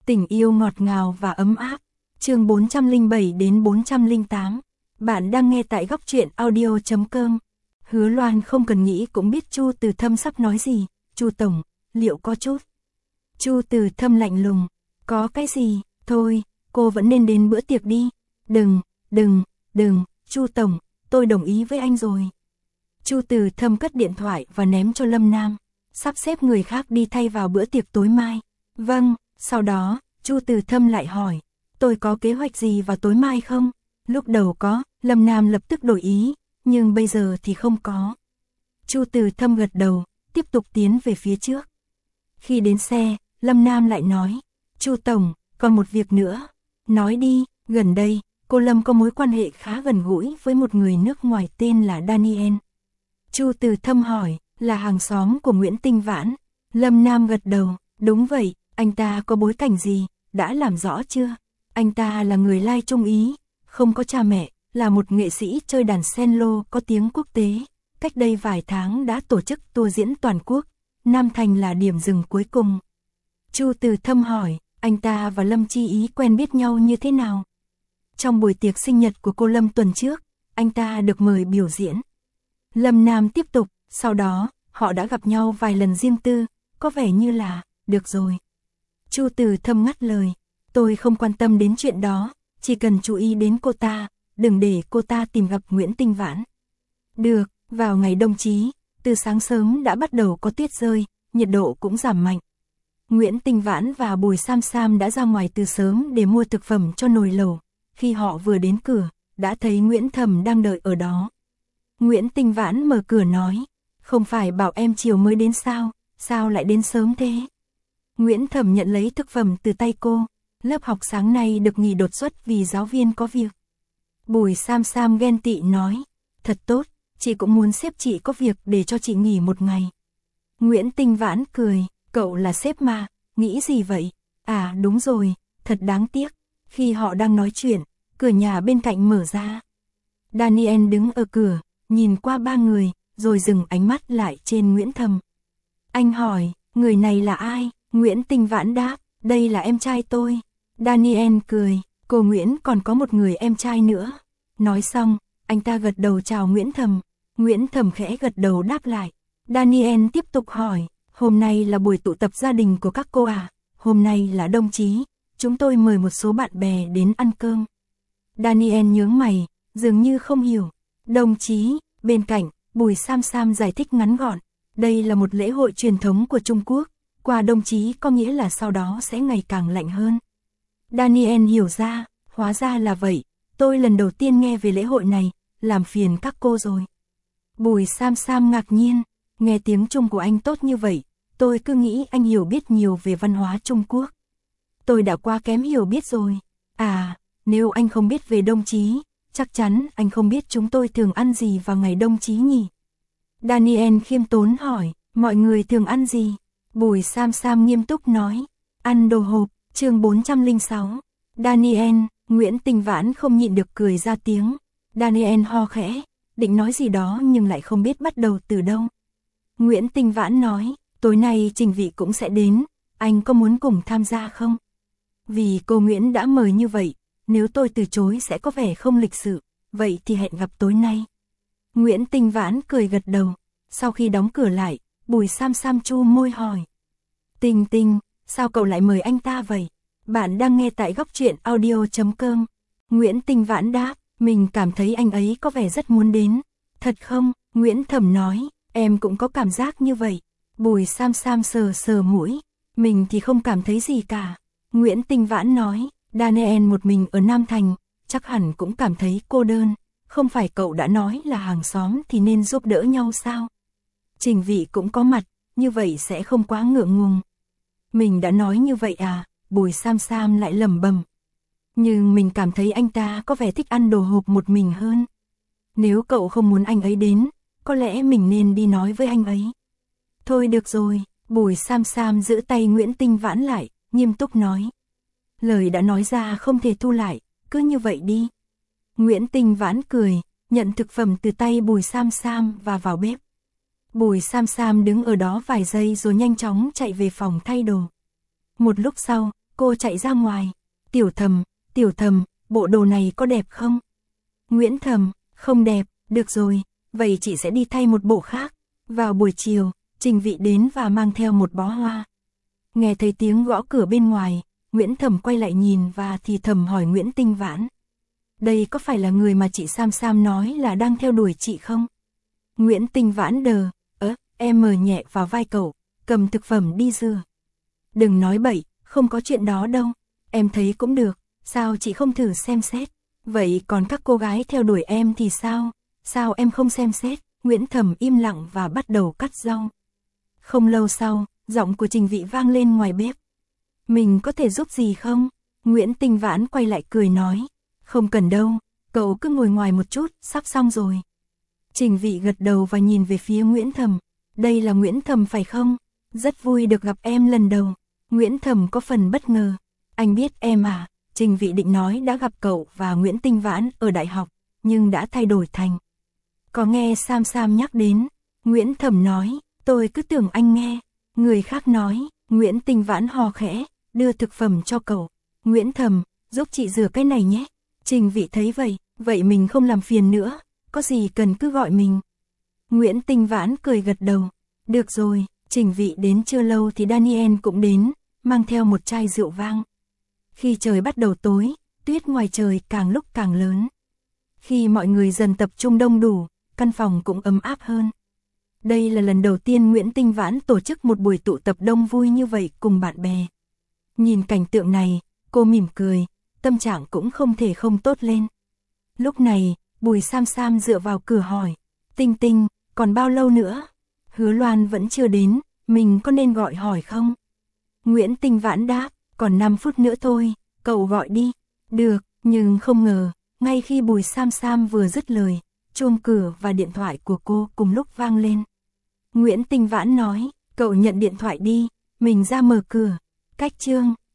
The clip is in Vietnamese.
Tình yêu ngọt ngào và ấm áp. Chương 407 đến 408. Bạn đang nghe tại góc truyện audio.com. Hứa Loan không cần nghĩ cũng biết Chu Từ Thâm sắp nói gì. Chu tổng, liệu có chút? Chu Từ Thâm lạnh lùng. Có cái gì? Thôi, cô vẫn nên đến bữa tiệc đi. Đừng, Chu tổng, tôi đồng ý với anh rồi. Chu Từ Thâm cất điện thoại và ném cho Lâm Nam. Sắp xếp người khác đi thay vào bữa tiệc tối mai. Vâng, sau đó, Chu Từ Thâm lại hỏi. Tôi có kế hoạch gì vào tối mai không? Lúc đầu có, Lâm Nam lập tức đổi ý, nhưng bây giờ thì không có. Chu Từ Thâm gật đầu, tiếp tục tiến về phía trước. Khi đến xe, Lâm Nam lại nói. Chu tổng, còn một việc nữa. Nói đi, gần đây, cô Lâm có mối quan hệ khá gần gũi với một người nước ngoài tên là Daniel. Chu Từ Thâm hỏi, là hàng xóm của Nguyễn Tinh Vãn. Lâm Nam gật đầu, đúng vậy, anh ta có bối cảnh gì, đã làm rõ chưa? Anh ta là người Lai Trung Ý, không có cha mẹ, là một nghệ sĩ chơi đàn cello có tiếng quốc tế. Cách đây vài tháng đã tổ chức tour diễn toàn quốc, Nam Thành là điểm dừng cuối cùng. Chu Từ Thâm hỏi, anh ta và Lâm Chi Ý quen biết nhau như thế nào? Trong buổi tiệc sinh nhật của cô Lâm tuần trước, anh ta được mời biểu diễn. Lâm Nam tiếp tục, sau đó, họ đã gặp nhau vài lần riêng tư, có vẻ như là, được rồi. Chu Từ Thâm ngắt lời, tôi không quan tâm đến chuyện đó, chỉ cần chú ý đến cô ta, đừng để cô ta tìm gặp Nguyễn Tinh Vãn. Được, vào ngày đông chí, từ sáng sớm đã bắt đầu có tuyết rơi, nhiệt độ cũng giảm mạnh. Nguyễn Tinh Vãn và Bùi Sam Sam đã ra ngoài từ sớm để mua thực phẩm cho nồi lẩu. Khi họ vừa đến cửa, đã thấy Nguyễn Thầm đang đợi ở đó. Nguyễn Tinh Vãn mở cửa nói, không phải bảo em chiều mới đến sao lại đến sớm thế? Nguyễn Thầm nhận lấy thực phẩm từ tay cô, lớp học sáng nay được nghỉ đột xuất vì giáo viên có việc. Bùi Sam Sam ghen tị nói, thật tốt, chị cũng muốn sếp chị có việc để cho chị nghỉ một ngày. Nguyễn Tinh Vãn cười, cậu là sếp mà, nghĩ gì vậy? À đúng rồi, thật đáng tiếc. Khi họ đang nói chuyện, cửa nhà bên cạnh mở ra. Daniel đứng ở cửa, nhìn qua ba người, rồi dừng ánh mắt lại trên Nguyễn Thầm. Anh hỏi, người này là ai? Nguyễn Tinh Vãn đáp, đây là em trai tôi. Daniel cười, cô Nguyễn còn có một người em trai nữa. Nói xong, anh ta gật đầu chào Nguyễn Thầm. Nguyễn Thầm khẽ gật đầu đáp lại. Daniel tiếp tục hỏi, hôm nay là buổi tụ tập gia đình của các cô à? Hôm nay là đông chí, chúng tôi mời một số bạn bè đến ăn cơm. Daniel nhướng mày, dường như không hiểu. Đông chí, bên cạnh, Bùi Sam Sam giải thích ngắn gọn. Đây là một lễ hội truyền thống của Trung Quốc, qua đông chí có nghĩa là sau đó sẽ ngày càng lạnh hơn. Daniel hiểu ra, hóa ra là vậy, tôi lần đầu tiên nghe về lễ hội này, làm phiền các cô rồi. Bùi Sam Sam ngạc nhiên, nghe tiếng Trung của anh tốt như vậy, tôi cứ nghĩ anh hiểu biết nhiều về văn hóa Trung Quốc. Tôi đã quá kém hiểu biết rồi. À, nếu anh không biết về đông chí, chắc chắn anh không biết chúng tôi thường ăn gì vào ngày đông chí nhỉ? Daniel khiêm tốn hỏi, mọi người thường ăn gì? Bùi Sam Sam nghiêm túc nói, ăn đồ hộp. Chương 406. Daniel, Nguyễn Tinh Vãn không nhịn được cười ra tiếng. Daniel ho khẽ, định nói gì đó nhưng lại không biết bắt đầu từ đâu. Nguyễn Tinh Vãn nói, tối nay Trình Vị cũng sẽ đến, anh có muốn cùng tham gia không? Vì cô Nguyễn đã mời như vậy, nếu tôi từ chối sẽ có vẻ không lịch sự, vậy thì hẹn gặp tối nay. Nguyễn Tinh Vãn cười gật đầu, sau khi đóng cửa lại, Bùi Sam Sam chu môi hỏi. Tinh Tinh, sao cậu lại mời anh ta vậy? Bạn đang nghe tại góc truyện audio.com. Nguyễn Tinh Vãn đáp, mình cảm thấy anh ấy có vẻ rất muốn đến. Thật không? Nguyễn Thầm nói, em cũng có cảm giác như vậy. Bùi Sam Sam sờ sờ mũi, mình thì không cảm thấy gì cả. Nguyễn Tinh Vãn nói, Daniel một mình ở Nam Thành, chắc hẳn cũng cảm thấy cô đơn. Không phải cậu đã nói là hàng xóm thì nên giúp đỡ nhau sao? Trình Vị cũng có mặt, như vậy sẽ không quá ngượng ngùng. Mình đã nói như vậy à? Bùi Sam Sam lại lẩm bẩm. Nhưng mình cảm thấy anh ta có vẻ thích ăn đồ hộp một mình hơn. Nếu cậu không muốn anh ấy đến, có lẽ mình nên đi nói với anh ấy. Thôi được rồi, Bùi Sam Sam giữ tay Nguyễn Tinh Vãn lại, nghiêm túc nói. Lời đã nói ra không thể thu lại, cứ như vậy đi. Nguyễn Tinh Vãn cười, nhận thực phẩm từ tay Bùi Sam Sam và vào bếp. Bùi Sam Sam đứng ở đó vài giây rồi nhanh chóng chạy về phòng thay đồ. Một lúc sau, cô chạy ra ngoài. Tiểu Thầm, bộ đồ này có đẹp không? Nguyễn Thầm, không đẹp, được rồi, vậy chị sẽ đi thay một bộ khác. Vào buổi chiều, Trình Vị đến và mang theo một bó hoa. Nghe thấy tiếng gõ cửa bên ngoài, Nguyễn Thầm quay lại nhìn và thì thầm hỏi Nguyễn Tinh Vãn. Đây có phải là người mà chị Sam Sam nói là đang theo đuổi chị không? Nguyễn Tinh Vãn đờ, em mờ nhẹ vào vai cậu, cầm thực phẩm đi rửa. Đừng nói bậy, không có chuyện đó đâu, em thấy cũng được, sao chị không thử xem xét? Vậy còn các cô gái theo đuổi em thì sao? Sao em không xem xét? Nguyễn Thầm im lặng và bắt đầu cắt rau. Không lâu sau, giọng của Trình Vị vang lên ngoài bếp. Mình có thể giúp gì không? Nguyễn Tinh Vãn quay lại cười nói. Không cần đâu, cậu cứ ngồi ngoài một chút, sắp xong rồi. Trình Vị gật đầu và nhìn về phía Nguyễn Thầm. Đây là Nguyễn Thầm phải không? Rất vui được gặp em lần đầu. Nguyễn Thầm có phần bất ngờ. Anh biết em à? Trình Vị định nói đã gặp cậu và Nguyễn Tinh Vãn ở đại học, nhưng đã thay đổi thành. Có nghe Sam Sam nhắc đến. Nguyễn Thầm nói, tôi cứ tưởng anh nghe. Người khác nói, Nguyễn Tinh Vãn hò khẽ, đưa thực phẩm cho cậu. Nguyễn Thầm, giúp chị rửa cái này nhé. Trình Vị thấy vậy mình không làm phiền nữa, có gì cần cứ gọi mình. Nguyễn Tinh Vãn cười gật đầu. Được rồi, Trình Vị đến chưa lâu thì Daniel cũng đến, mang theo một chai rượu vang. Khi trời bắt đầu tối, tuyết ngoài trời càng lúc càng lớn. Khi mọi người dần tập trung đông đủ, căn phòng cũng ấm áp hơn. Đây là lần đầu tiên Nguyễn Tinh Vãn tổ chức một buổi tụ tập đông vui như vậy cùng bạn bè. Nhìn cảnh tượng này, cô mỉm cười, tâm trạng cũng không thể không tốt lên. Lúc này, Bùi Sam Sam dựa vào cửa hỏi, Tinh Tinh, còn bao lâu nữa? Hứa Loan vẫn chưa đến, mình có nên gọi hỏi không? Nguyễn Tinh Vãn đáp, còn 5 phút nữa thôi, cậu gọi đi. Được, nhưng không ngờ, ngay khi Bùi Sam Sam vừa dứt lời, chuông cửa và điện thoại của cô cùng lúc vang lên. Nguyễn Tinh Vãn nói, cậu nhận điện thoại đi, mình ra mở cửa. Cách chương